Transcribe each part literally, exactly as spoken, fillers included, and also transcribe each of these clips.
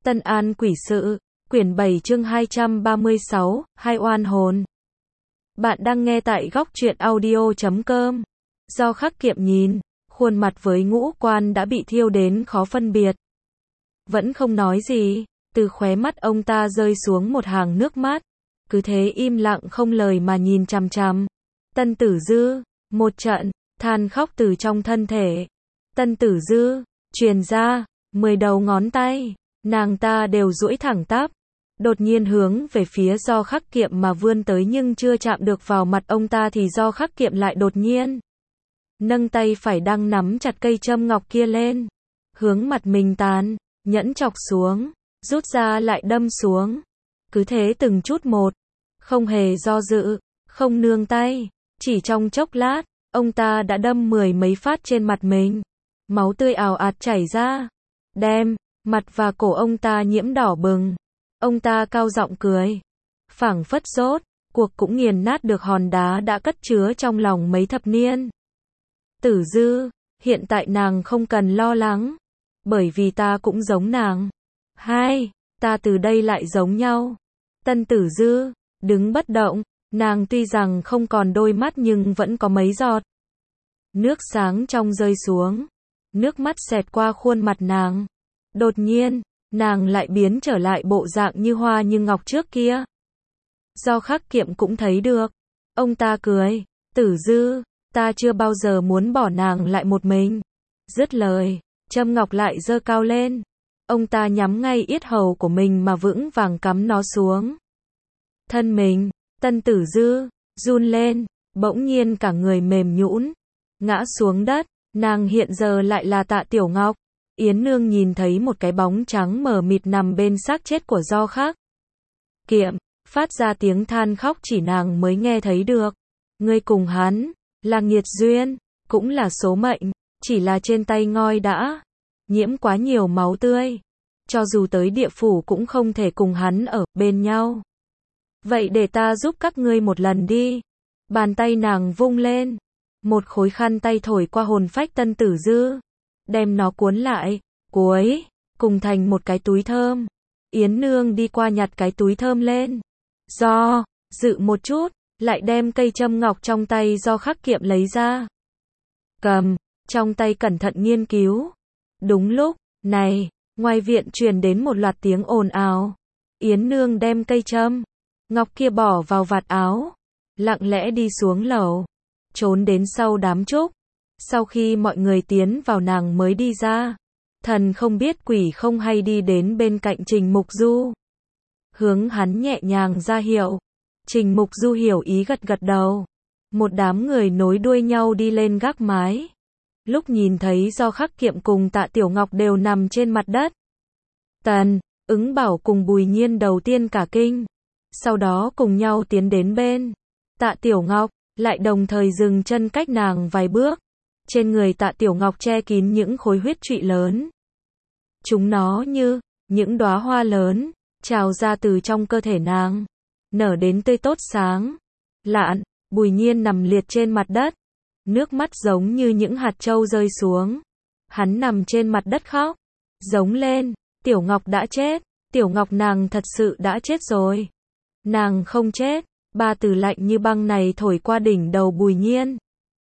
Tân An Quỷ Sự, quyển bảy chương hai trăm ba mươi sáu, Hai oan hồn. Bạn đang nghe tại góc truyện audio chấm com. Do Khắc Kiệm nhìn, khuôn mặt với ngũ quan đã bị thiêu đến khó phân biệt. Vẫn không nói gì, từ khóe mắt ông ta rơi xuống một hàng nước mắt. Cứ thế im lặng không lời mà nhìn chằm chằm. Tân Tử Dư, một trận, than khóc từ trong thân thể. Tân Tử Dư, truyền ra, mười đầu ngón tay, nàng ta đều duỗi thẳng tắp. Đột nhiên hướng về phía Do Khắc Kiệm mà vươn tới nhưng chưa chạm được vào mặt ông ta thì Do Khắc Kiệm lại đột nhiên nâng tay phải đang nắm chặt cây châm ngọc kia lên. Hướng mặt mình tàn, nhẫn chọc xuống, rút ra lại đâm xuống. Cứ thế từng chút một, không hề do dự, không nương tay. Chỉ trong chốc lát, ông ta đã đâm mười mấy phát trên mặt mình. Máu tươi ào ạt chảy ra, đem mặt và cổ ông ta nhiễm đỏ bừng. Ông ta cao giọng cười, phảng phất rốt cuộc cũng nghiền nát được hòn đá đã cất chứa trong lòng mấy thập niên. Tử Dư, hiện tại nàng không cần lo lắng, bởi vì ta cũng giống nàng. Hai, ta từ đây lại giống nhau. Tân Tử Dư đứng bất động, nàng tuy rằng không còn đôi mắt nhưng vẫn có mấy giọt nước sáng trong rơi xuống. Nước mắt xẹt qua khuôn mặt nàng. Đột nhiên, nàng lại biến trở lại bộ dạng như hoa như ngọc trước kia. Do Khắc Kiệm cũng thấy được. Ông ta cười, Tử Dư, ta chưa bao giờ muốn bỏ nàng lại một mình. Dứt lời, châm ngọc lại giơ cao lên. Ông ta nhắm ngay yết hầu của mình mà vững vàng cắm nó xuống. Thân mình, Tân Tử Dư, run lên, bỗng nhiên cả người mềm nhũn, ngã xuống đất. Nàng hiện giờ lại là Tạ Tiểu Ngọc. Yến Nương nhìn thấy một cái bóng trắng mờ mịt nằm bên xác chết của Do Khắc Kiệm, phát ra tiếng than khóc chỉ nàng mới nghe thấy được. Ngươi cùng hắn, là nghiệt duyên, cũng là số mệnh, chỉ là trên tay ngoi đã nhiễm quá nhiều máu tươi. Cho dù tới địa phủ cũng không thể cùng hắn ở bên nhau. Vậy để ta giúp các ngươi một lần đi. Bàn tay nàng vung lên. Một khối khăn tay thổi qua hồn phách Tân Tử Dư, đem nó cuốn lại, cuối cùng thành một cái túi thơm. Yến Nương đi qua nhặt cái túi thơm lên. Do dự một chút, lại đem cây châm ngọc trong tay Do Khắc Kiệm lấy ra. Cầm, trong tay cẩn thận nghiên cứu. Đúng lúc này, ngoài viện truyền đến một loạt tiếng ồn ào. Yến Nương đem cây châm ngọc kia bỏ vào vạt áo, lặng lẽ đi xuống lầu, trốn đến sau đám trúc. Sau khi mọi người tiến vào nàng mới đi ra. Thần không biết quỷ không hay đi đến bên cạnh Trình Mục Du. Hướng hắn nhẹ nhàng ra hiệu. Trình Mục Du hiểu ý gật gật đầu. Một đám người nối đuôi nhau đi lên gác mái. Lúc nhìn thấy Do Khắc Kiệm cùng Tạ Tiểu Ngọc đều nằm trên mặt đất. Tần, Ứng Bảo cùng Bùi Nhiên đầu tiên cả kinh. Sau đó cùng nhau tiến đến bên Tạ Tiểu Ngọc, lại đồng thời dừng chân cách nàng vài bước. Trên người Tạ Tiểu Ngọc che kín những khối huyết trụy lớn. Chúng nó như những đóa hoa lớn, trào ra từ trong cơ thể nàng, nở đến tươi tốt sáng lạn. Bùi Nhiên nằm liệt trên mặt đất, nước mắt giống như những hạt châu rơi xuống. Hắn nằm trên mặt đất khóc, giống lên, Tiểu Ngọc đã chết, Tiểu Ngọc nàng thật sự đã chết rồi. Nàng không chết. Ba từ lạnh như băng này thổi qua đỉnh đầu Bùi Nhiên.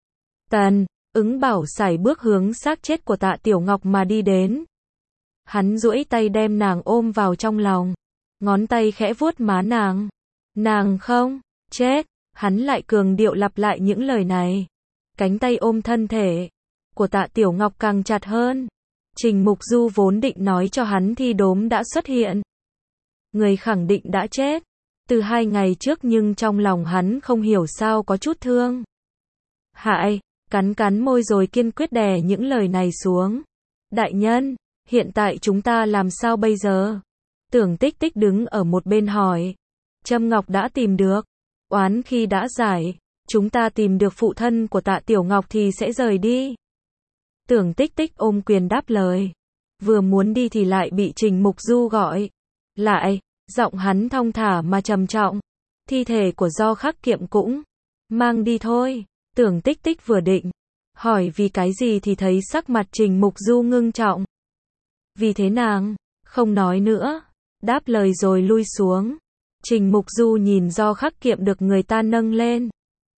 Tần, Ứng Bảo sải bước hướng xác chết của Tạ Tiểu Ngọc mà đi đến. Hắn duỗi tay đem nàng ôm vào trong lòng, ngón tay khẽ vuốt má nàng. Nàng không chết, hắn lại cường điệu lặp lại những lời này. Cánh tay ôm thân thể của Tạ Tiểu Ngọc càng chặt hơn. Trình Mục Du vốn định nói cho hắn thi đốm đã xuất hiện. Người khẳng định đã chết từ hai ngày trước nhưng trong lòng hắn không hiểu sao có chút thương hại, cắn cắn môi rồi kiên quyết đè những lời này xuống. Đại nhân, hiện tại chúng ta làm sao bây giờ? Tưởng Tích Tích đứng ở một bên hỏi. Châm ngọc đã tìm được, oán khi đã giải, chúng ta tìm được phụ thân của Tạ Tiểu Ngọc thì sẽ rời đi. Tưởng Tích Tích ôm quyền đáp lời. Vừa muốn đi thì lại bị Trình Mục Du gọi lại. Giọng hắn thong thả mà trầm trọng. Thi thể của Do Khắc Kiệm cũng mang đi thôi. Tưởng Tích Tích vừa định hỏi vì cái gì thì thấy sắc mặt Trình Mục Du ngưng trọng. Vì thế nàng không nói nữa, đáp lời rồi lui xuống. Trình Mục Du nhìn Do Khắc Kiệm được người ta nâng lên,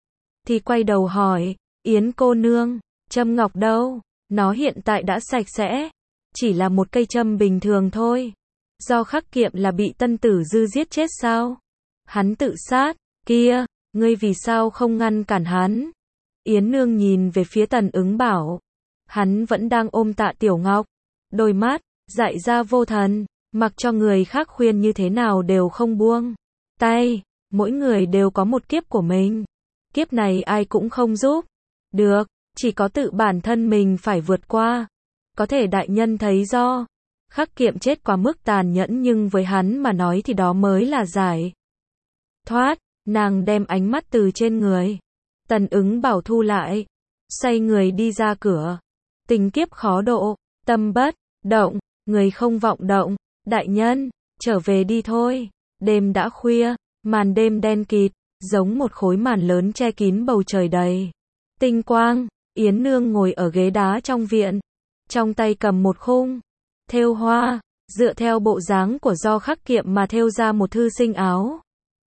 thì quay đầu hỏi, Yến cô nương, châm ngọc đâu? Nó hiện tại đã sạch sẽ, chỉ là một cây châm bình thường thôi. Do Khắc Kiệm là bị Tân Tử Dư giết chết sao? Hắn tự sát, kia, ngươi vì sao không ngăn cản hắn? Yến Nương nhìn về phía Tần Ứng Bảo. Hắn vẫn đang ôm Tạ Tiểu Ngọc, đôi mắt dại ra vô thần, mặc cho người khác khuyên như thế nào đều không buông tay. Mỗi người đều có một kiếp của mình, kiếp này ai cũng không giúp được, chỉ có tự bản thân mình phải vượt qua. Có thể đại nhân thấy Do Khắc Kiệm chết quá mức tàn nhẫn, nhưng với hắn mà nói thì đó mới là giải thoát. Nàng đem ánh mắt từ trên người Tần Ứng Bảo thu lại, xoay người đi ra cửa. Tình kiếp khó độ, tâm bất động, người không vọng động. Đại nhân, trở về đi thôi. Đêm đã khuya, màn đêm đen kịt, giống một khối màn lớn che kín bầu trời đầy tinh quang. Yến Nương ngồi ở ghế đá trong viện, trong tay cầm một khung thêu hoa, dựa theo bộ dáng của Do Khắc Kiệm mà thêu ra một thư sinh áo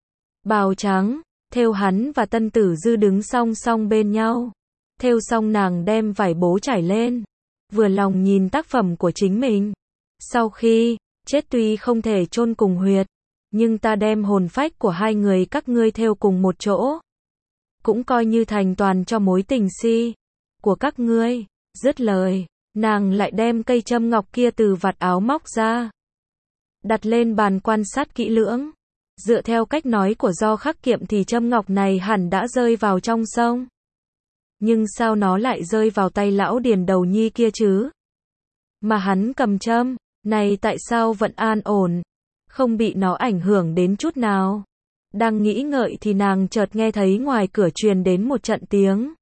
bào trắng. Thêu hắn và Tân Tử Dư đứng song song bên nhau. Thêu xong nàng đem vải bố trải lên, vừa lòng nhìn tác phẩm của chính mình. Sau khi chết tuy không thể chôn cùng huyệt, nhưng ta đem hồn phách của hai người các ngươi thêu cùng một chỗ, cũng coi như thành toàn cho mối tình si của các ngươi. Dứt lời, nàng lại đem cây châm ngọc kia từ vạt áo móc ra, đặt lên bàn quan sát kỹ lưỡng. Dựa theo cách nói của Do Khắc Kiệm thì châm ngọc này hẳn đã rơi vào trong sông. Nhưng sao nó lại rơi vào tay lão Điền Đầu Nhi kia chứ? Mà hắn cầm châm này tại sao vẫn an ổn, không bị nó ảnh hưởng đến chút nào? Đang nghĩ ngợi thì nàng chợt nghe thấy ngoài cửa truyền đến một trận tiếng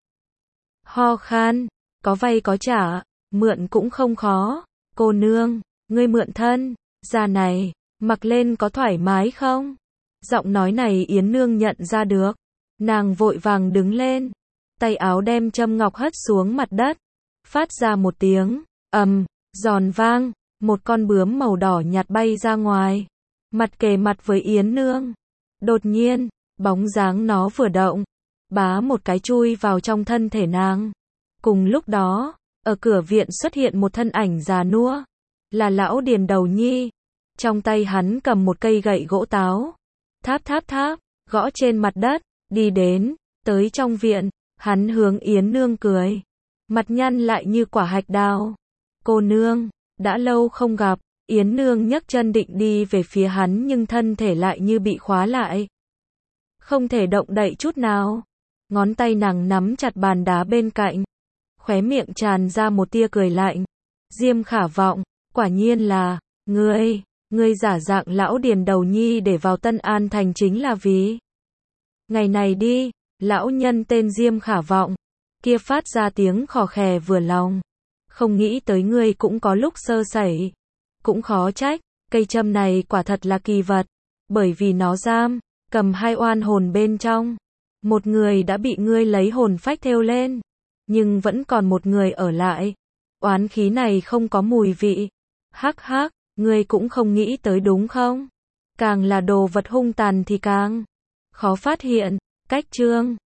ho khan. Có vay có trả, mượn cũng không khó. Cô nương, ngươi mượn thân da này, mặc lên có thoải mái không? Giọng nói này Yến Nương nhận ra được. Nàng vội vàng đứng lên, tay áo đem châm ngọc hất xuống mặt đất, phát ra một tiếng ầm giòn vang. Một con bướm màu đỏ nhạt bay ra ngoài, mặt kề mặt với Yến Nương. Đột nhiên, bóng dáng nó vừa động, bá một cái chui vào trong thân thể nàng. Cùng lúc đó, ở cửa viện xuất hiện một thân ảnh già nua, là lão Điền Đầu Nhi. Trong tay hắn cầm một cây gậy gỗ táo, tháp tháp tháp, gõ trên mặt đất. Đi đến, tới trong viện, hắn hướng Yến Nương cười, mặt nhăn lại như quả hạch đào. Cô nương, đã lâu không gặp. Yến Nương nhấc chân định đi về phía hắn nhưng thân thể lại như bị khóa lại, không thể động đậy chút nào. Ngón tay nàng nắm chặt bàn đá bên cạnh, khóe miệng tràn ra một tia cười lạnh. Diêm Khả Vọng, quả nhiên là ngươi, ngươi giả dạng lão Điền Đầu Nhi để vào Tân An Thành chính là vì ngày này đi. Lão nhân tên Diêm Khả Vọng kia phát ra tiếng khò khè vừa lòng. Không nghĩ tới ngươi cũng có lúc sơ sẩy. Cũng khó trách, cây châm này quả thật là kỳ vật, bởi vì nó giam cầm hai oan hồn bên trong. Một người đã bị ngươi lấy hồn phách thêu lên, nhưng vẫn còn một người ở lại. Oán khí này không có mùi vị. Hắc hắc, ngươi cũng không nghĩ tới đúng không? Càng là đồ vật hung tàn thì càng khó phát hiện. Cách chương